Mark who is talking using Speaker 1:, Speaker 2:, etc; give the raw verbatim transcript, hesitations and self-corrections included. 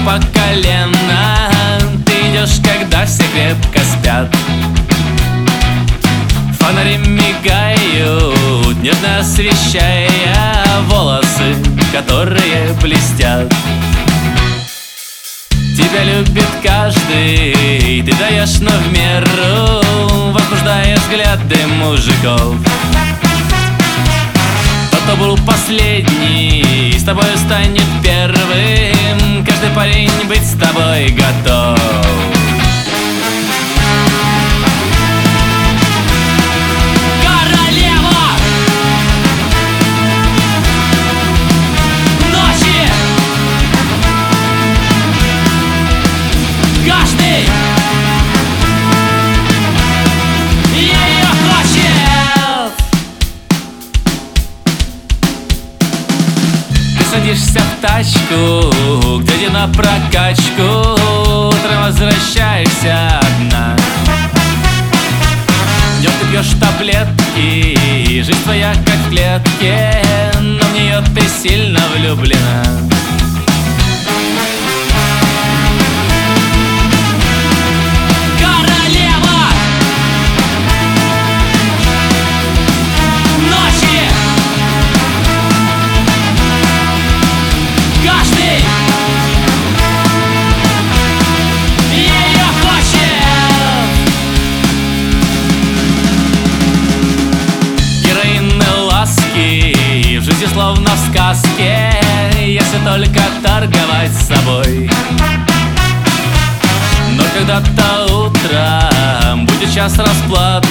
Speaker 1: по колено. Ты идешь, когда все крепко спят. Фонари мигают, нежно освещая волосы, которые блестят. Тебя любит каждый, ты даешь, но в меру, возбуждая взгляды мужиков. Тот, кто был последний, с тобой станет первым. Каждый парень быть с тобой готов. Садишься в тачку, где на прокачку, утром возвращаешься одна. Днем ты пьешь таблетки, жизнь твоя как в клетке, но в нее ты сильно влюблена. Словно в сказке, если только торговать с собой. Но когда-то утром будет час расплаты.